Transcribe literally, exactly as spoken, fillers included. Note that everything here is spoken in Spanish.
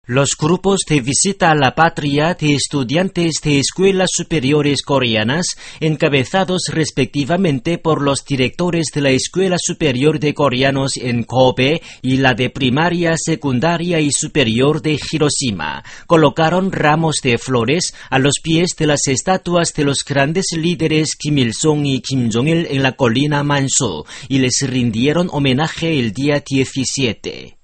Los grupos de visita a la patria de estudiantes de escuelas superiores coreanas, encabezados respectivamente por los directores de la Escuela Superior de Coreanos en Kobe y la de Primaria, Secundaria y Superior de Hiroshima, colocaron ramos de flores a los pies de las estatuas de los grandes líderes Kim Il-sung y Kim Jong-il en la colina Mansu y les rindieron homenaje el día diecisiete.